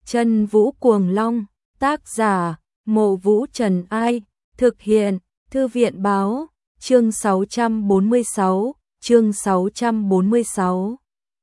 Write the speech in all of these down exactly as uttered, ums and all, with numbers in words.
Chân Vũ Cuồng Long, tác giả, Mộ Vũ Trần Ai, thực hiện, Thư viện Báo, chương sáu trăm bốn mươi sáu, chương sáu trăm bốn mươi sáu.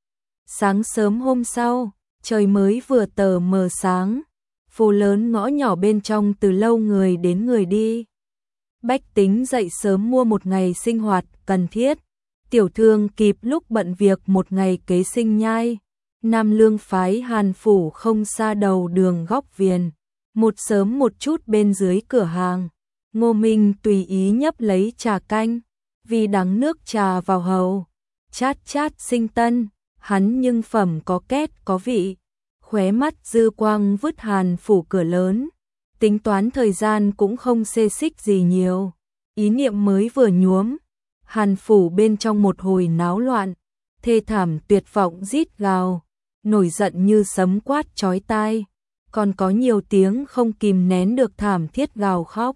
Sáng sớm hôm sau, trời mới vừa tờ mờ sáng, phố lớn ngõ nhỏ bên trong từ lâu người đến người đi. Bách tính dậy sớm mua một ngày sinh hoạt cần thiết, tiểu thương kịp lúc bận việc một ngày kế sinh nhai. Nam Lương phái Hàn Phủ không xa đầu đường góc viền, một sớm một chút bên dưới cửa hàng. Ngô Minh tùy ý nhấp lấy trà canh, vì đắng nước trà vào hầu, chát chát sinh tân, hắn nhưng phẩm có két có vị. Khóe mắt dư quang vứt Hàn Phủ cửa lớn, tính toán thời gian cũng không xê xích gì nhiều. Ý niệm mới vừa nhuốm, Hàn Phủ bên trong một hồi náo loạn, thê thảm tuyệt vọng rít gào, nổi giận như sấm quát chói tai, còn có nhiều tiếng không kìm nén được thảm thiết gào khóc.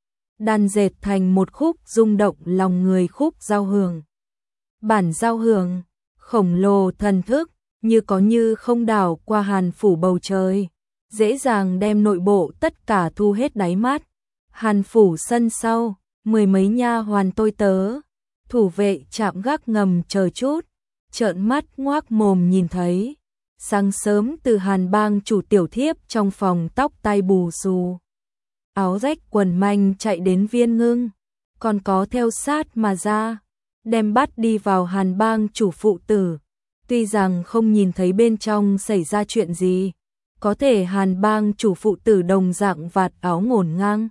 Đàn dệt thành một khúc rung động lòng người, khúc giao hưởng. Bản giao hưởng, khổng lồ thần thức, như có như không đảo qua Hàn Phủ bầu trời, dễ dàng đem nội bộ tất cả thu hết đáy mắt. Hàn Phủ sân sau, mười mấy nha hoàn tôi tớ, thủ vệ chạm gác ngầm chờ chút, trợn mắt ngoác mồm nhìn thấy. Sáng sớm từ Hàn Bang chủ tiểu thiếp trong phòng tóc tai bù xù, áo rách quần manh chạy đến Viên Ngưng, còn có theo sát mà ra, đem bắt đi vào Hàn Bang chủ phụ tử. Tuy rằng không nhìn thấy bên trong xảy ra chuyện gì, có thể Hàn Bang chủ phụ tử đồng dạng vạt áo ngổn ngang.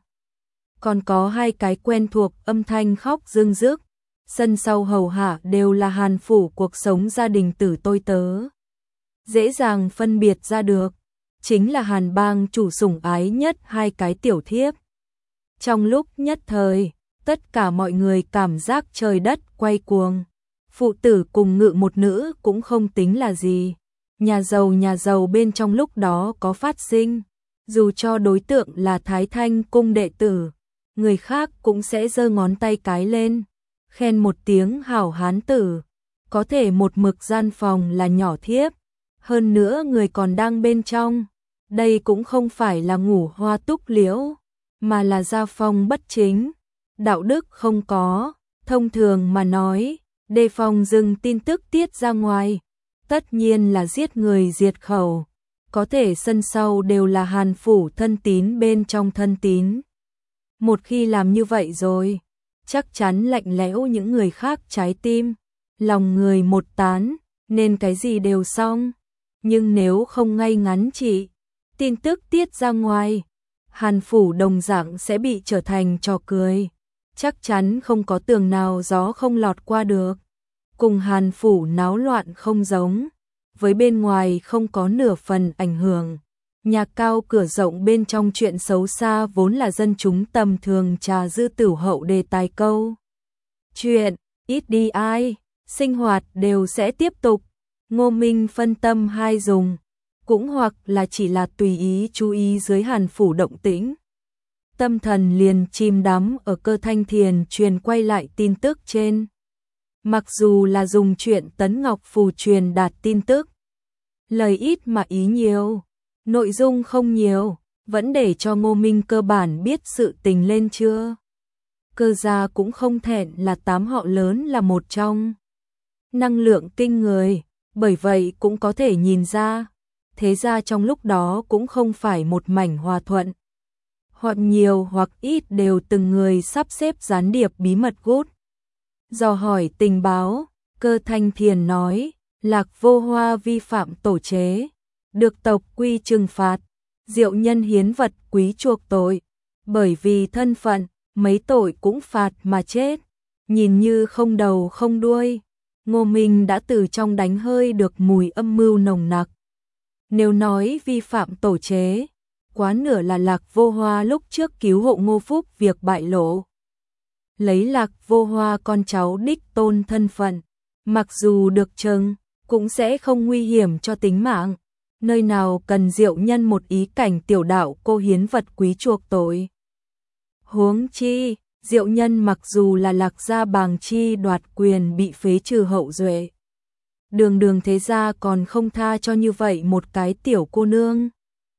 Còn có hai cái quen thuộc âm thanh khóc rưng rức, sân sau hầu hạ đều là Hàn Phủ cuộc sống gia đình tử tôi tớ. Dễ dàng phân biệt ra được, chính là Hàn Bang chủ sủng ái nhất hai cái tiểu thiếp. Trong lúc nhất thời, tất cả mọi người cảm giác trời đất quay cuồng. Phụ tử cùng ngự một nữ cũng không tính là gì. Nhà giàu nhà giàu bên trong lúc đó có phát sinh, dù cho đối tượng là Thái Thanh cung đệ tử, người khác cũng sẽ giơ ngón tay cái lên, khen một tiếng hảo hán tử. Có thể một mực gian phòng là nhỏ thiếp, hơn nữa người còn đang bên trong. Đây cũng không phải là ngủ hoa túc liễu, mà là gia phong bất chính, đạo đức không có. Thông thường mà nói, đề phòng dừng tin tức tiết ra ngoài, tất nhiên là giết người diệt khẩu. Có thể sân sau đều là Hàn Phủ thân tín bên trong thân tín. Một khi làm như vậy rồi, chắc chắn lạnh lẽo những người khác trái tim, lòng người một tán, nên cái gì đều xong. Nhưng nếu không ngay ngắn chỉ tin tức tiết ra ngoài, Hàn Phủ đồng dạng sẽ bị trở thành trò cười, chắc chắn không có tường nào gió không lọt qua được. Cùng Hàn Phủ náo loạn không giống, với bên ngoài không có nửa phần ảnh hưởng. Nhà cao cửa rộng bên trong chuyện xấu xa vốn là dân chúng tầm thường trà dư tửu hậu đề tài câu chuyện, ít đi ai, sinh hoạt đều sẽ tiếp tục. Ngô Minh phân tâm hai dùng, cũng hoặc là chỉ là tùy ý chú ý dưới Hàn Phủ động tĩnh. Tâm thần liền chìm đắm ở Cơ Thanh Thiền truyền quay lại tin tức trên. Mặc dù là dùng chuyện Tấn Ngọc Phù truyền đạt tin tức, lời ít mà ý nhiều, nội dung không nhiều, vẫn để cho Ngô Minh cơ bản biết sự tình lên chưa. Cơ gia cũng không thẹn là tám họ lớn là một trong. Năng lượng kinh người, bởi vậy cũng có thể nhìn ra, thế ra trong lúc đó cũng không phải một mảnh hòa thuận. Hoặc nhiều hoặc ít đều từng người sắp xếp gián điệp bí mật gút. Dò hỏi tình báo, Cơ Thanh Thiền nói, Lạc Vô Hoa vi phạm tổ chế, được tộc quy trừng phạt, Diệu Nhân hiến vật quý chuộc tội, bởi vì thân phận, mấy tội cũng phạt mà chết, nhìn như không đầu không đuôi. Ngô Minh đã từ trong đánh hơi được mùi âm mưu nồng nặc. Nếu nói vi phạm tổ chế, quá nửa là Lạc Vô Hoa lúc trước cứu hộ Ngô Phúc việc bại lộ. Lấy Lạc Vô Hoa con cháu đích tôn thân phận, mặc dù được chừng, cũng sẽ không nguy hiểm cho tính mạng. Nơi nào cần Diệu Nhân một ý cảnh tiểu đạo cô hiến vật quý chuộc tội. Huống chi, Diệu Nhân mặc dù là Lạc gia bàng chi đoạt quyền bị phế trừ hậu duệ, đường đường thế gia còn không tha cho như vậy một cái tiểu cô nương.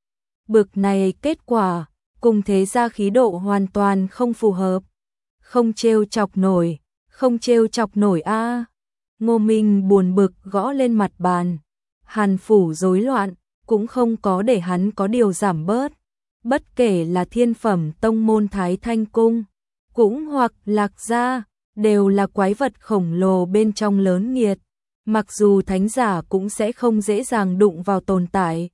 Bực này kết quả, cùng thế gia khí độ hoàn toàn không phù hợp. Không trêu chọc nổi, không trêu chọc nổi a. Ngô Minh buồn bực gõ lên mặt bàn. Hàn phủ rối loạn, cũng không có để hắn có điều giảm bớt. Bất kể là thiên phẩm tông môn Thái Thanh Cung, cũng hoặc Lạc Gia, đều là quái vật khổng lồ bên trong lớn nghiệt. Mặc dù thánh giả cũng sẽ không dễ dàng đụng vào tồn tại.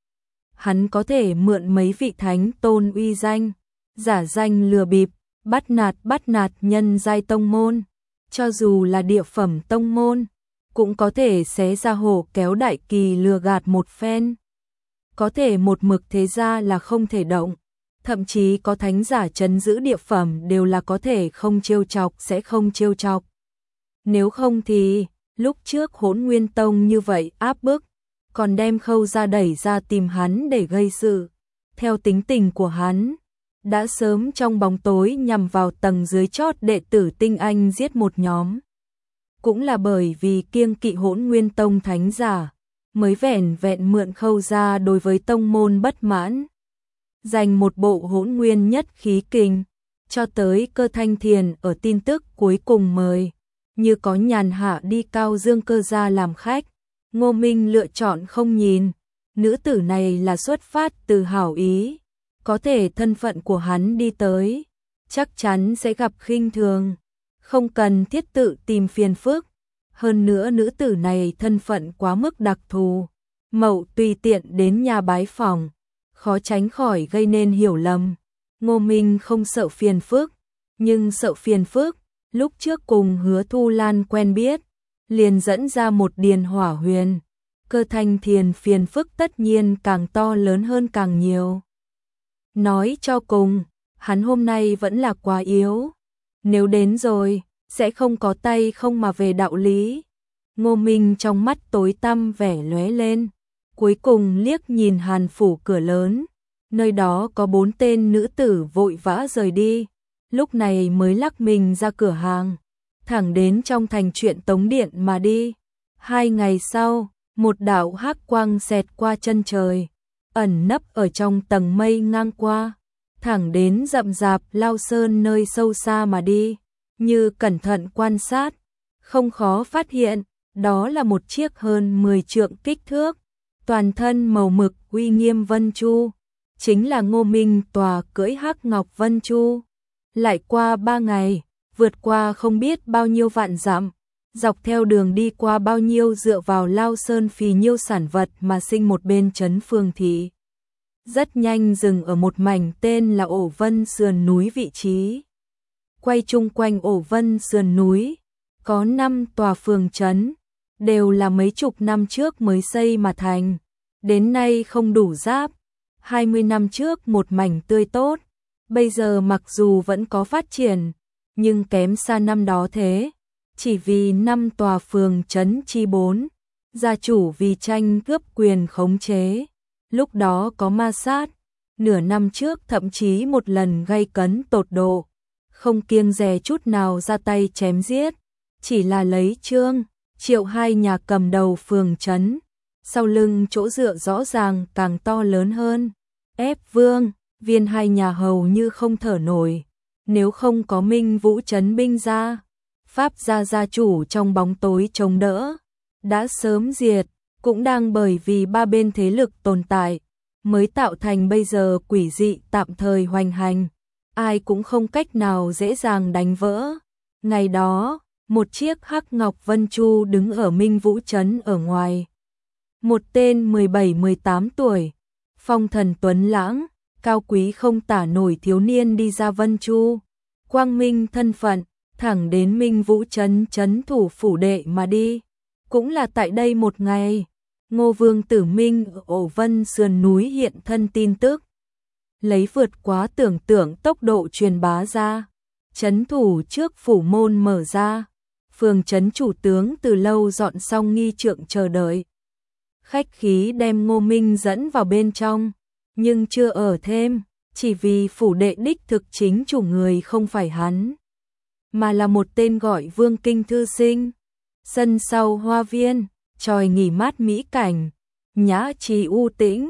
Hắn có thể mượn mấy vị thánh tôn uy danh, giả danh lừa bịp, bắt nạt bắt nạt nhân giai tông môn. Cho dù là địa phẩm tông môn, cũng có thể xé ra hổ kéo đại kỳ lừa gạt một phen. Có thể một mực thế ra là không thể động. Thậm chí có thánh giả trấn giữ địa phẩm đều là có thể không trêu chọc sẽ không trêu chọc. Nếu không thì, lúc trước Hỗn Nguyên Tông như vậy áp bức, còn đem Khâu Gia đẩy ra tìm hắn để gây sự. Theo tính tình của hắn, đã sớm trong bóng tối nhằm vào tầng dưới chót đệ tử tinh anh giết một nhóm. Cũng là bởi vì kiêng kỵ Hỗn Nguyên Tông thánh giả, mới vẻn vẹn mượn Khâu Gia đối với tông môn bất mãn. Dành một bộ hỗn nguyên nhất khí kình, cho tới Cơ Thanh Thiền ở tin tức cuối cùng mời, như có nhàn hạ đi Cao Dương Cơ gia làm khách. Ngô Minh lựa chọn không nhìn, nữ tử này là xuất phát từ hảo ý, có thể thân phận của hắn đi tới, chắc chắn sẽ gặp khinh thường, không cần thiết tự tìm phiền phức. Hơn nữa nữ tử này thân phận quá mức đặc thù, mậu tùy tiện đến nhà bái phỏng, khó tránh khỏi gây nên hiểu lầm. Ngô Minh không sợ phiền phức, nhưng sợ phiền phức, lúc trước cùng Hứa Thu Lan quen biết, liền dẫn ra một điền hỏa huyền. Cơ Thanh Thiền phiền phức tất nhiên càng to lớn hơn càng nhiều. Nói cho cùng, hắn hôm nay vẫn là quá yếu. Nếu đến rồi, sẽ không có tay không mà về đạo lý. Ngô Minh trong mắt tối tăm vẻ lóe lên, cuối cùng liếc nhìn Hàn phủ cửa lớn, nơi đó có bốn tên nữ tử vội vã rời đi, lúc này mới lắc mình ra cửa hàng, thẳng đến trong thành Truyện Tống Điện mà đi. Hai ngày sau, một đạo hắc quang xẹt qua chân trời, ẩn nấp ở trong tầng mây ngang qua, thẳng đến rậm rạp Lao Sơn nơi sâu xa mà đi. Như cẩn thận quan sát, không khó phát hiện, đó là một chiếc hơn mười trượng kích thước, toàn thân màu mực uy nghiêm Vân Chu, chính là Ngô Minh tòa cưỡi hắc ngọc Vân Chu. Lại qua ba ngày, vượt qua không biết bao nhiêu vạn dặm, dọc theo đường đi qua bao nhiêu dựa vào Lao Sơn phì nhiêu sản vật mà sinh một bên trấn Phương Thị. Rất nhanh dừng ở một mảnh tên là Ổ Vân sườn núi vị trí. Quay chung quanh Ổ Vân sườn núi, có năm tòa phường trấn, đều là mấy chục năm trước mới xây mà thành, đến nay không đủ giáp, hai mươi năm trước một mảnh tươi tốt, bây giờ mặc dù vẫn có phát triển, nhưng kém xa năm đó thế, chỉ vì năm tòa phường trấn chi bốn, gia chủ vì tranh cướp quyền khống chế, lúc đó có ma sát, nửa năm trước thậm chí một lần gây cấn tột độ. Không kiêng dè chút nào ra tay chém giết, chỉ là lấy Trương, Triệu hai nhà cầm đầu phường trấn, sau lưng chỗ dựa rõ ràng càng to lớn hơn, ép Vương, Viên hai nhà hầu như không thở nổi, nếu không có Minh Vũ trấn binh ra, Pháp gia gia chủ trong bóng tối chống đỡ, đã sớm diệt, cũng đang bởi vì ba bên thế lực tồn tại, mới tạo thành bây giờ quỷ dị tạm thời hoành hành. Ai cũng không cách nào dễ dàng đánh vỡ. Ngày đó, một chiếc hắc ngọc Vân Chu đứng ở Minh Vũ trấn ở ngoài. Một tên mười bảy mười tám tuổi, phong thần tuấn lãng, cao quý không tả nổi thiếu niên đi ra Vân Chu, quang minh thân phận, thẳng đến Minh Vũ trấn trấn thủ phủ đệ mà đi. Cũng là tại đây một ngày, Ngô Vương Tử Minh ở Ổ Vân sườn núi hiện thân tin tức. Lấy vượt quá tưởng tượng tốc độ truyền bá ra, trấn thủ trước phủ môn mở ra, phường trấn chủ tướng từ lâu dọn xong nghi trượng chờ đợi. Khách khí đem Ngô Minh dẫn vào bên trong, nhưng chưa ở thêm, chỉ vì phủ đệ đích thực chính chủ người không phải hắn, mà là một tên gọi Vương Kinh thư sinh. Sân sau hoa viên, tròi nghỉ mát mỹ cảnh, nhã trì u tĩnh,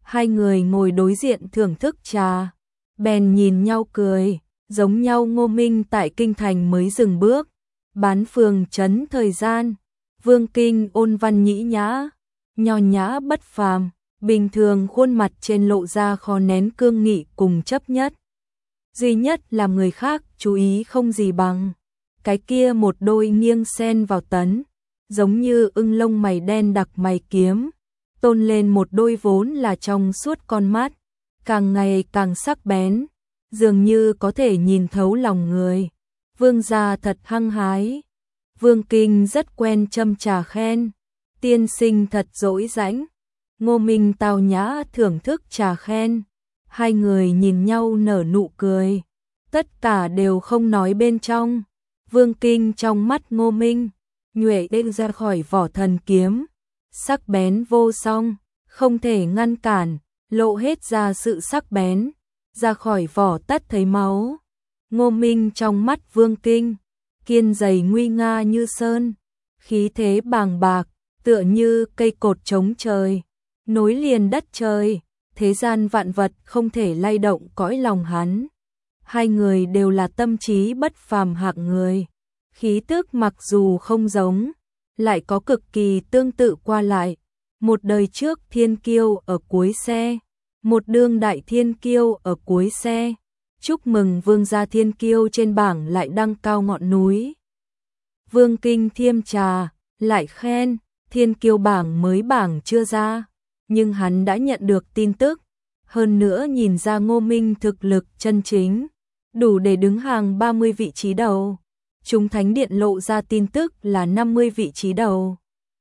Hai người ngồi đối diện thưởng thức trà, bèn nhìn nhau cười, giống nhau Ngô Minh tại kinh thành mới dừng bước, bán phường trấn thời gian, Vương Kinh ôn văn nhĩ nhã, nho nhã bất phàm, bình thường khuôn mặt trên lộ ra khó nén cương nghị cùng chấp nhất. Duy nhất làm người khác chú ý không gì bằng cái kia một đôi nghiêng sen vào tấn, giống như ưng lông mày đen đặc mày kiếm, tôn lên một đôi vốn là trong suốt con mắt, càng ngày càng sắc bén, dường như có thể nhìn thấu lòng người. Vương gia thật hăng hái. Vương Kinh rất quen châm trà khen, tiên sinh thật dỗi dãnh. Ngô Minh tao nhã thưởng thức trà khen, hai người nhìn nhau nở nụ cười, tất cả đều không nói bên trong. Vương Kinh trong mắt Ngô Minh, nhuệ đen ra khỏi vỏ thần kiếm, sắc bén vô song, không thể ngăn cản, lộ hết ra sự sắc bén, ra khỏi vỏ tất thấy máu. Ngô Minh trong mắt Vương Kinh, kiên dày nguy nga như sơn, khí thế bàng bạc, tựa như cây cột chống trời, nối liền đất trời, thế gian vạn vật không thể lay động cõi lòng hắn. Hai người đều là tâm trí bất phàm hạng người, khí tức mặc dù không giống, lại có cực kỳ tương tự qua lại. Một đời trước thiên kiêu ở cuối xe, một đương đại thiên kiêu ở cuối xe. Chúc mừng vương gia thiên kiêu trên bảng lại đăng cao ngọn núi. Vương Kinh thiêm trà, lại khen, thiên kiêu bảng mới bảng chưa ra, nhưng hắn đã nhận được tin tức, hơn nữa nhìn ra Ngô Minh thực lực chân chính, đủ để đứng hàng ba mươi vị trí đầu. Chúng Thánh Điện lộ ra tin tức là năm mươi vị trí đầu.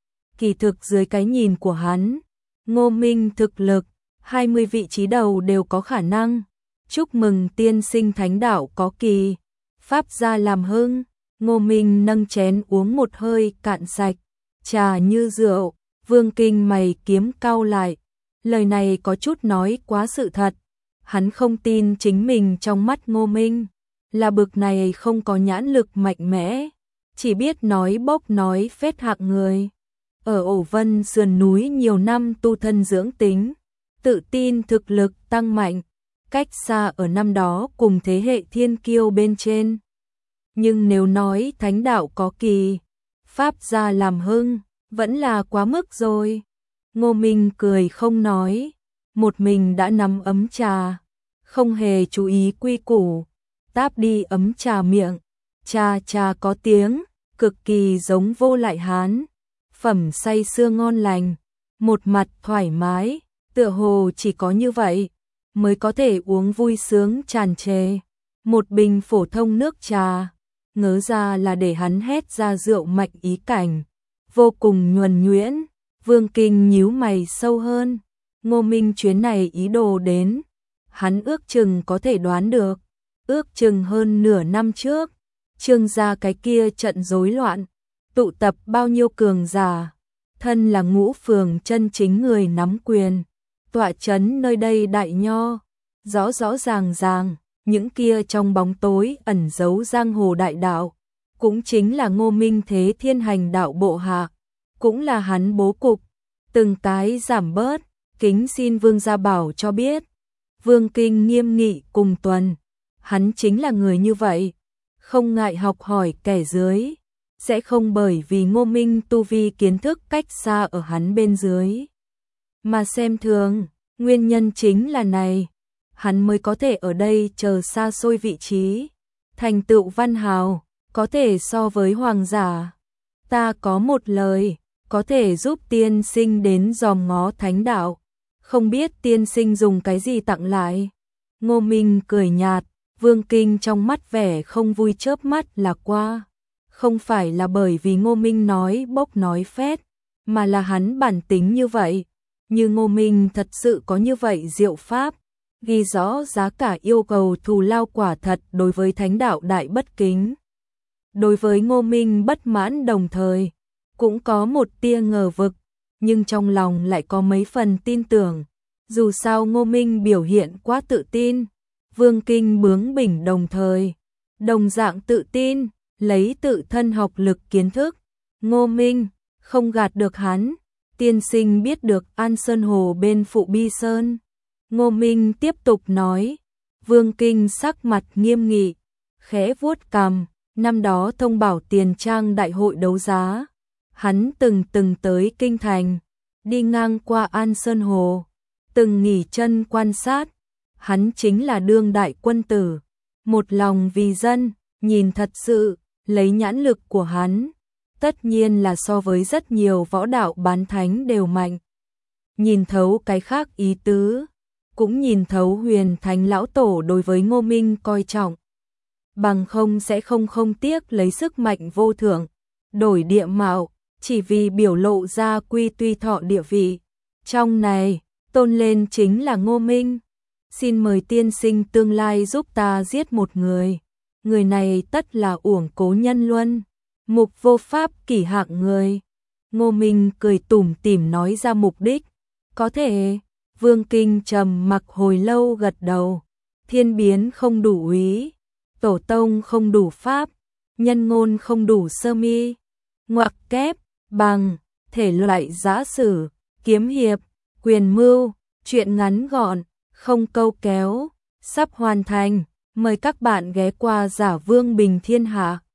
Kỳ thực dưới cái nhìn của hắn, Ngô Minh thực lực, hai mươi vị trí đầu đều có khả năng. Chúc mừng tiên sinh thánh đạo có kỳ, pháp gia làm hưng. Ngô Minh nâng chén uống một hơi cạn sạch, trà như rượu. Vương Kinh mày kiếm cau lại, lời này có chút nói quá sự thật. Hắn không tin chính mình trong mắt Ngô Minh là bực này không có nhãn lực mạnh mẽ, chỉ biết nói bốc nói phét hạng người. Ở Ổ Vân sườn núi nhiều năm tu thân dưỡng tính, tự tin thực lực tăng mạnh, cách xa ở năm đó cùng thế hệ thiên kiêu bên trên. Nhưng nếu nói thánh đạo có kỳ, pháp gia làm hưng, vẫn là quá mức rồi. Ngô Minh cười không nói, một mình đã nắm ấm trà, không hề chú ý quy củ, táp đi ấm trà miệng, trà trà có tiếng, cực kỳ giống Vô Lại Hán, phẩm say sưa ngon lành, một mặt thoải mái, tựa hồ chỉ có như vậy mới có thể uống vui sướng tràn trề. Một bình phổ thông nước trà, ngớ ra là để hắn hét ra rượu mạnh ý cảnh, vô cùng nhuần nhuyễn. Vương Kinh nhíu mày sâu hơn, Ngô Minh chuyến này ý đồ đến, hắn ước chừng có thể đoán được, ước chừng hơn nửa năm trước, Trương gia cái kia trận rối loạn, tụ tập bao nhiêu cường giả, thân là Ngũ Phường chân chính người nắm quyền, tọa chấn nơi đây đại nho, rõ rõ ràng ràng, những kia trong bóng tối ẩn giấu giang hồ đại đạo, cũng chính là Ngô Minh thế thiên hành đạo bộ hạ, cũng là hắn bố cục, từng cái giảm bớt, kính xin Vương gia bảo cho biết. Vương Kinh nghiêm nghị cùng tuần, hắn chính là người như vậy, không ngại học hỏi kẻ dưới, sẽ không bởi vì Ngô Minh tu vi kiến thức cách xa ở hắn bên dưới mà xem thường. Nguyên nhân chính là này, hắn mới có thể ở đây chờ xa xôi vị trí, thành tựu văn hào, có thể so với hoàng giả. Ta có một lời, có thể giúp tiên sinh đến dòm ngó thánh đạo, không biết tiên sinh dùng cái gì tặng lại. Ngô Minh cười nhạt, Vương Kinh trong mắt vẻ không vui chớp mắt là qua. Không phải là bởi vì Ngô Minh nói bốc nói phét, mà là hắn bản tính như vậy. Như Ngô Minh thật sự có như vậy diệu pháp, ghi rõ giá cả yêu cầu thù lao quả thật đối với thánh đạo đại bất kính. Đối với Ngô Minh bất mãn đồng thời, cũng có một tia ngờ vực, nhưng trong lòng lại có mấy phần tin tưởng. Dù sao Ngô Minh biểu hiện quá tự tin, Vương Kinh bướng bỉnh đồng thời, đồng dạng tự tin, lấy tự thân học lực kiến thức. Ngô Minh không gạt được hắn, tiên sinh biết được An Sơn Hồ bên Phụ Bi Sơn? Ngô Minh tiếp tục nói. Vương Kinh sắc mặt nghiêm nghị, khẽ vuốt cằm, năm đó thông bảo tiền trang đại hội đấu giá, hắn từng từng tới kinh thành, đi ngang qua An Sơn Hồ, từng nghỉ chân quan sát, hắn chính là đương đại quân tử, một lòng vì dân, nhìn thật sự, lấy nhãn lực của hắn, tất nhiên là so với rất nhiều võ đạo bán thánh đều mạnh. Nhìn thấu cái khác ý tứ, cũng nhìn thấu Huyền Thánh lão tổ đối với Ngô Minh coi trọng. Bằng không sẽ không không tiếc lấy sức mạnh vô thượng, đổi địa mạo, chỉ vì biểu lộ ra quy tuy thọ địa vị. Trong này, tôn lên chính là Ngô Minh. Xin mời tiên sinh tương lai giúp ta giết một người. Người này tất là uổng cố nhân luân, mục vô pháp kỷ hạng người. Ngô Minh cười tủm tỉm nói ra mục đích. Có thể, Vương Kinh trầm mặc hồi lâu gật đầu. Thiên biến không đủ úy, tổ tông không đủ pháp, nhân ngôn không đủ sơ mi. Ngoặc kép, bằng, thể loại giã sử, kiếm hiệp, quyền mưu, truyện ngắn gọn, không câu kéo, sắp hoàn thành. Mời các bạn ghé qua Giả Vương Bình Thiên Hạ.